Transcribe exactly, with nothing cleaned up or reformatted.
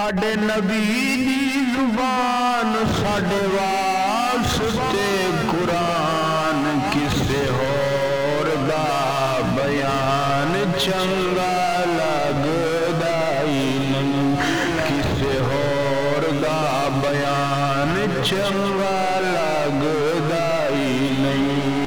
साडे नबी दी जुबान साडे वास्ते कुरान किसे होर दा बयान चंगा लगदा ही नहीं, किसे होर दा बयान चंगा लगदा ही नहीं।